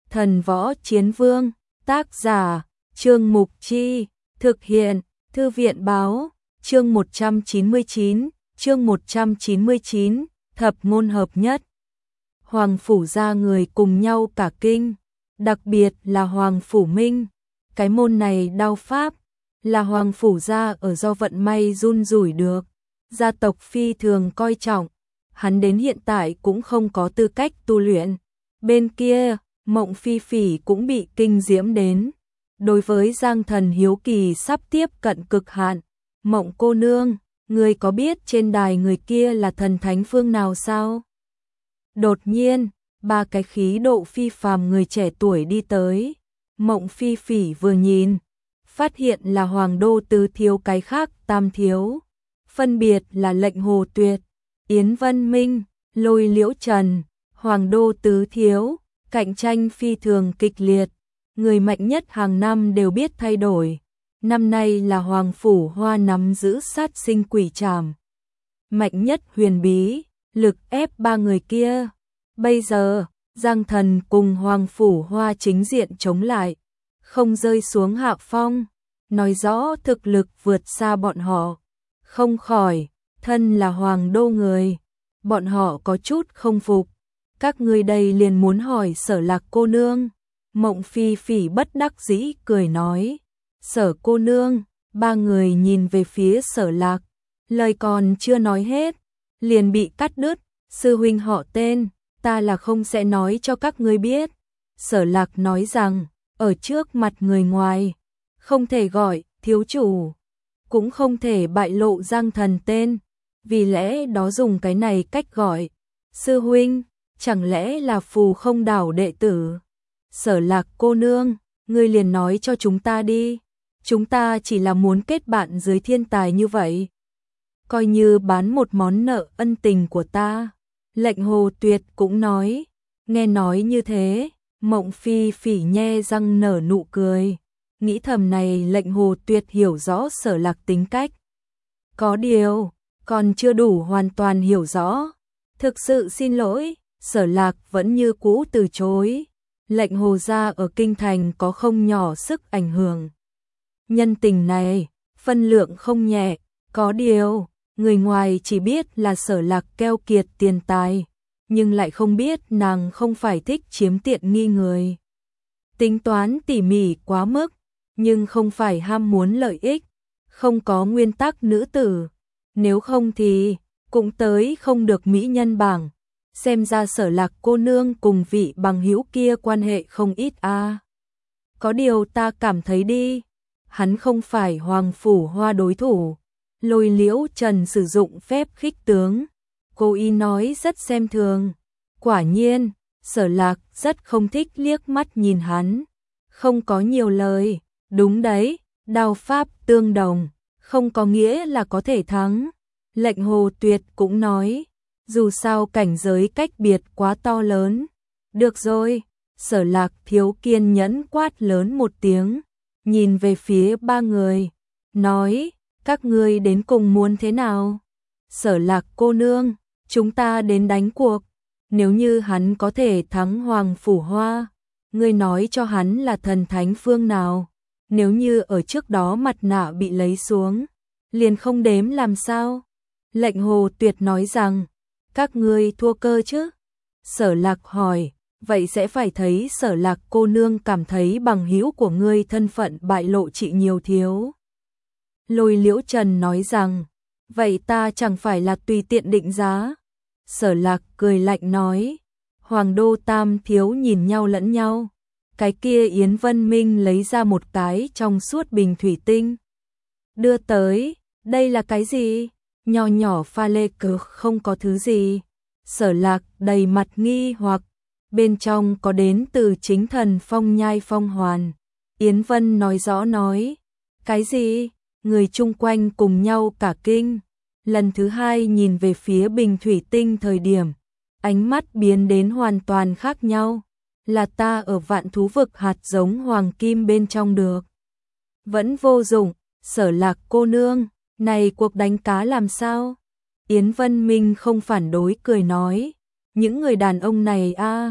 Thần Võ Chiến Vương, tác giả, Trương Mục Chi, thực hiện, Thư viện Báo, chương 199, thập ngôn hợp nhất. Hoàng phủ gia người cùng nhau cả kinh, đặc biệt là Hoàng phủ Minh, cái môn này đao pháp, là Hoàng phủ gia ở do vận may run rủi được, gia tộc phi thường coi trọng, hắn đến hiện tại cũng không có tư cách tu luyện. Bên kia, Mộng Phi Phỉ cũng bị kinh diễm đến. Đối với Giang Thần hiếu kỳ sắp tiếp cận cực hạn, Mộng cô nương, người có biết trên đài người kia là thần thánh phương nào sao? Đột nhiên, ba cái khí độ phi phàm người trẻ tuổi đi tới. Mộng Phi Phỉ vừa nhìn, phát hiện là Hoàng đô tứ thiếu cái khác tam thiếu, phân biệt là Lệnh Hồ Tuyệt, Yến Vân Minh, Lôi Liễu Trần. Hoàng đô tứ thiếu, cạnh tranh phi thường kịch liệt, người mạnh nhất hàng năm đều biết thay đổi. Năm nay là Hoàng phủ Hoa nắm giữ sát sinh quỷ trảm, mạnh nhất huyền bí, lực ép ba người kia. Bây giờ, Giang Thần cùng Hoàng phủ Hoa chính diện chống lại, không rơi xuống hạ phong, nói rõ thực lực vượt xa bọn họ. Không khỏi, thân là Hoàng đô người, bọn họ có chút không phục. Các ngươi đây liền muốn hỏi Sở Lạc cô nương. Mộng Phi Phỉ bất đắc dĩ cười nói. Sở cô nương, ba người nhìn về phía Sở Lạc, lời còn chưa nói hết, liền bị cắt đứt. Sư huynh họ tên, ta là không sẽ nói cho các ngươi biết. Sở Lạc nói rằng, ở trước mặt người ngoài, không thể gọi thiếu chủ, cũng không thể bại lộ Giang Thần tên, vì lẽ đó dùng cái này cách gọi. Sư huynh, chẳng lẽ là Phù Không đảo đệ tử? Sở Lạc cô nương, ngươi liền nói cho chúng ta đi, chúng ta chỉ là muốn kết bạn dưới thiên tài như vậy, coi như bán một món nợ ân tình của ta. Lệnh Hồ Tuyệt cũng nói. Nghe nói như thế, Mộng Phi Phỉ nhe răng nở nụ cười, nghĩ thầm này Lệnh Hồ Tuyệt hiểu rõ Sở Lạc tính cách. Có điều, còn chưa đủ hoàn toàn hiểu rõ. Thực sự xin lỗi, Sở Lạc vẫn như cũ từ chối. Lệnh Hồ gia ở kinh thành có không nhỏ sức ảnh hưởng. Nhân tình này, phân lượng không nhẹ, có điều, người ngoài chỉ biết là Sở Lạc keo kiệt tiền tài, nhưng lại không biết nàng không phải thích chiếm tiện nghi người. Tính toán tỉ mỉ quá mức, nhưng không phải ham muốn lợi ích, không có nguyên tắc nữ tử, nếu không thì cũng tới không được mỹ nhân bảng. Xem ra Sở Lạc cô nương cùng vị bằng hữu kia quan hệ không ít a. Có điều ta cảm thấy đi, hắn không phải Hoàng phủ Hoa đối thủ. Lôi Liễu Trần sử dụng phép khích tướng, cô y nói rất xem thường. Quả nhiên, Sở Lạc rất không thích liếc mắt nhìn hắn, không có nhiều lời. Đúng đấy, đao pháp tương đồng, không có nghĩa là có thể thắng. Lệnh Hồ Tuyệt cũng nói, dù sao cảnh giới cách biệt quá to lớn. Được rồi, Sở Lạc thiếu kiên nhẫn quát lớn một tiếng, nhìn về phía ba người, nói, các ngươi đến cùng muốn thế nào? Sở Lạc cô nương, chúng ta đến đánh cuộc, nếu như hắn có thể thắng Hoàng phủ Hoa, ngươi nói cho hắn là thần thánh phương nào, nếu như ở trước đó mặt nạ bị lấy xuống, liền không đếm làm sao? Lệnh Hồ Tuyệt nói rằng, các ngươi thua cơ chứ? Sở Lạc hỏi, vậy sẽ phải thấy Sở Lạc cô nương cảm thấy bằng hữu của ngươi thân phận bại lộ trị nhiều thiếu. Lôi Liễu Trần nói rằng, vậy ta chẳng phải là tùy tiện định giá. Sở Lạc cười lạnh nói, Hoàng đô tam thiếu nhìn nhau lẫn nhau. Cái kia Yến Vân Minh lấy ra một cái trong suốt bình thủy tinh, đưa tới, đây là cái gì? Nho nhỏ pha lê cực không có thứ gì. Sở Lạc đầy mặt nghi hoặc, bên trong có đến từ chính thần Phong Nhai Phong Hoàn. Yến Vân nói rõ nói, cái gì? Người chung quanh cùng nhau cả kinh. Lần thứ hai nhìn về phía bình thủy tinh thời điểm, ánh mắt biến đến hoàn toàn khác nhau. Là ta ở Vạn Thú Vực hạt giống hoàng kim bên trong được. Vẫn vô dụng, Sở Lạc cô nương, này cuộc đánh cá làm sao? Yến Vân Minh không phản đối cười nói, những người đàn ông này a,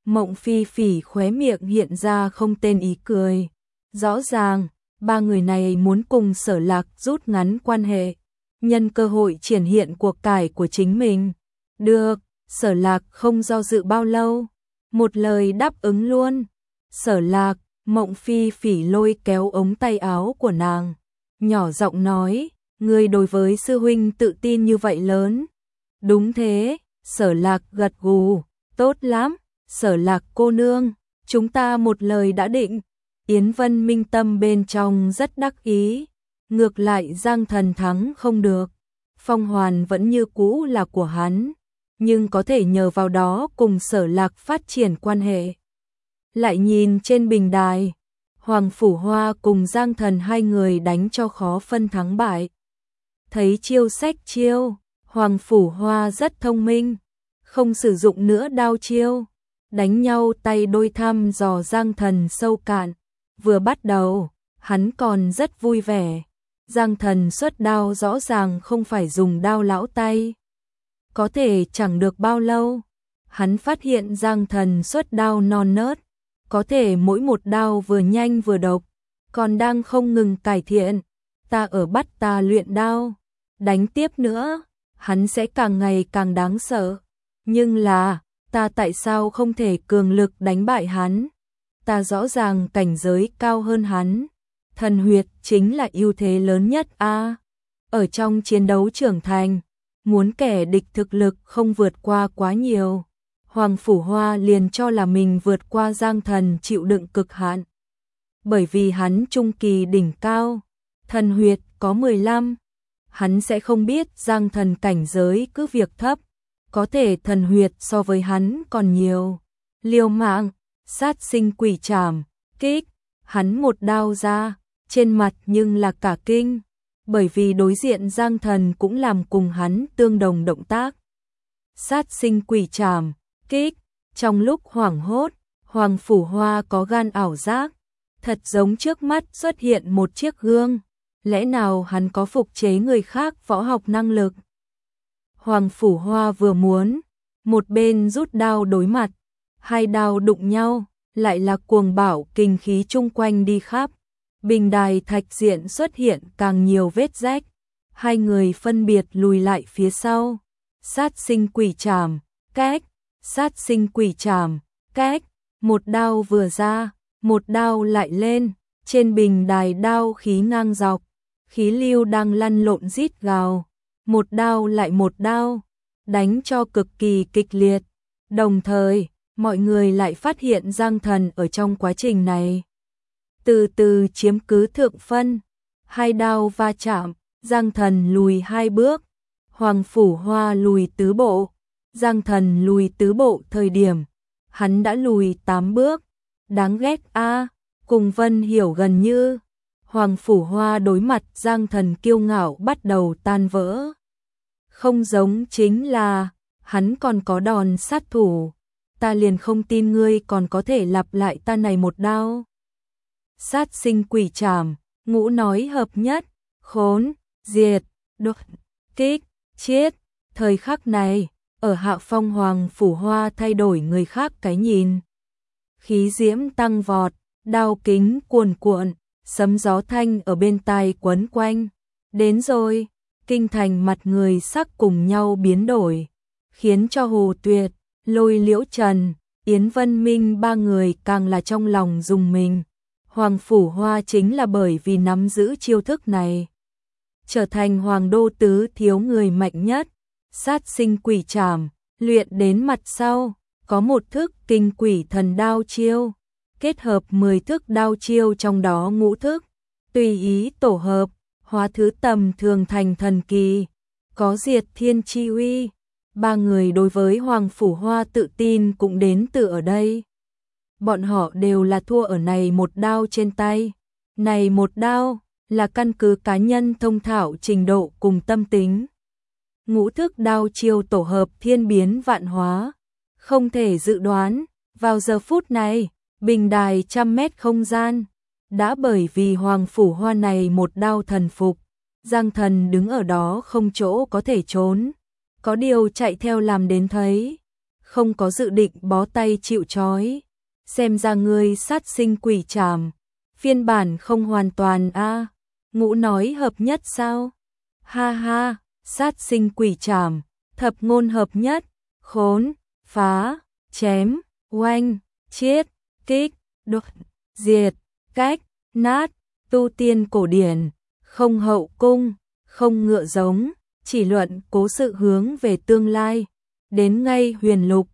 Mộng Phi Phỉ khóe miệng hiện ra không tên ý cười. Rõ ràng, ba người này muốn cùng Sở Lạc rút ngắn quan hệ, nhân cơ hội triển hiện cuộc cải của chính mình. Được, Sở Lạc không do dự bao lâu, một lời đáp ứng luôn. Sở Lạc, Mộng Phi Phỉ lôi kéo ống tay áo của nàng, nhỏ giọng nói, ngươi đối với sư huynh tự tin như vậy lớn. Đúng thế, Sở Lạc gật gù, tốt lắm, Sở Lạc cô nương, chúng ta một lời đã định. Yến Vân Minh tâm bên trong rất đắc ý, ngược lại Giang Thần thắng không được, Phong Hoàn vẫn như cũ là của hắn, nhưng có thể nhờ vào đó cùng Sở Lạc phát triển quan hệ. Lại nhìn trên bình đài, Hoàng Phủ Hoa cùng Giang Thần hai người đánh cho khó phân thắng bại. Thấy chiêu sách chiêu, Hoàng Phủ Hoa rất thông minh, không sử dụng nữa đao chiêu, đánh nhau tay đôi thăm dò Giang Thần sâu cạn. Vừa bắt đầu, hắn còn rất vui vẻ. Giang Thần xuất đao rõ ràng không phải dùng đao lão tay. Có thể chẳng được bao lâu, hắn phát hiện Giang Thần xuất đao non nớt, có thể mỗi một đao vừa nhanh vừa độc, còn đang không ngừng cải thiện. Ta ở bắt ta luyện đao, đánh tiếp nữa, hắn sẽ càng ngày càng đáng sợ. Nhưng là, ta tại sao không thể cường lực đánh bại hắn? Ta rõ ràng cảnh giới cao hơn hắn. Thần huyệt chính là ưu thế lớn nhất a. Ở trong chiến đấu trưởng thành, muốn kẻ địch thực lực không vượt qua quá nhiều, Hoàng Phủ Hoa liền cho là mình vượt qua Giang Thần chịu đựng cực hạn. Bởi vì hắn trung kỳ đỉnh cao, thần huyệt có 15, hắn sẽ không biết Giang Thần cảnh giới cứ việc thấp, có thể thần huyệt so với hắn còn nhiều. Liều mạng, sát sinh quỷ trảm, kích, hắn một đao ra, trên mặt nhưng là cả kinh, bởi vì đối diện Giang Thần cũng làm cùng hắn tương đồng động tác. Sát sinh quỷ trảm, kích, trong lúc hoảng hốt, Hoàng Phủ Hoa có gan ảo giác, thật giống trước mắt xuất hiện một chiếc gương, lẽ nào hắn có phục chế người khác võ học năng lực? Hoàng Phủ Hoa vừa muốn, một bên rút đao đối mặt, hai đao đụng nhau, lại là cuồng bạo kinh khí chung quanh đi khắp. Bình đài thạch diện xuất hiện càng nhiều vết rách, hai người phân biệt lùi lại phía sau. Sát sinh quỷ trảm, cách, sát sinh quỷ trảm, cách, một đao vừa ra, một đao lại lên, trên bình đài đao khí ngang dọc, khí lưu đang lăn lộn rít gào, một đao lại một đao, đánh cho cực kỳ kịch liệt. Đồng thời, mọi người lại phát hiện Giang Thần ở trong quá trình này từ từ chiếm cứ thượng phân, hai đao va chạm, Giang Thần lùi 2 bước, Hoàng Phủ Hoa lùi tứ bộ. Giang Thần lùi tứ bộ thời điểm, hắn đã lùi 8 bước, đáng ghét a. Cùng Vân Hiểu gần như, Hoàng Phủ Hoa đối mặt Giang Thần kiêu ngạo bắt đầu tan vỡ. Không giống chính là, hắn còn có đòn sát thủ, ta liền không tin ngươi còn có thể lặp lại ta này một đao. Sát sinh quỷ trảm, ngũ nói hợp nhất, khốn, diệt, đột, kích, chết. Thời khắc này, ở Hạ Phong Hoàng Phủ Hoa thay đổi người khác cái nhìn. Khí diễm tăng vọt, đao kính cuồn cuộn, sấm gió thanh ở bên tai quấn quanh. Đến rồi, kinh thành mặt người sắc cùng nhau biến đổi, khiến cho Hồ Tuyệt, Lôi Liễu Trần, Yến Vân Minh ba người càng là trong lòng rùng mình. Hoàng Phủ Hoa chính là bởi vì nắm giữ chiêu thức này, trở thành hoàng đô tứ thiếu người mạnh nhất. Sát sinh quỷ trảm, luyện đến mặt sau, có một thức kinh quỷ thần đao chiêu, kết hợp 10 thức đao chiêu trong đó ngũ thức, tùy ý tổ hợp, hóa thứ tầm thường thành thần kỳ, có diệt thiên chi uy. Ba người đối với Hoàng Phủ Hoa tự tin cũng đến từ ở đây. Bọn họ đều là thua ở này một đao trên tay. Này một đao là căn cứ cá nhân thông thạo trình độ cùng tâm tính. Ngũ thức đao chiêu tổ hợp thiên biến vạn hóa, không thể dự đoán. Vào giờ phút này, bình đài 100 mét không gian, đã bởi vì Hoàng Phủ Hoa này một đao thần phục, Giang Thần đứng ở đó không chỗ có thể trốn, có điều chạy theo làm đến thấy. không có dự định bó tay chịu trói. Xem ra ngươi sát sinh quỷ trảm, phiên bản không hoàn toàn a. Ngũ nói hợp nhất sao? Ha ha, sát sinh quỷ trảm, thập ngôn hợp nhất, khốn, phá, chém, oanh, chiết, kích, đột, diệt, cách, nát, tu tiên cổ điển, không hậu cung, không ngựa giống, chỉ luận cố sự hướng về tương lai, đến ngay huyền lục,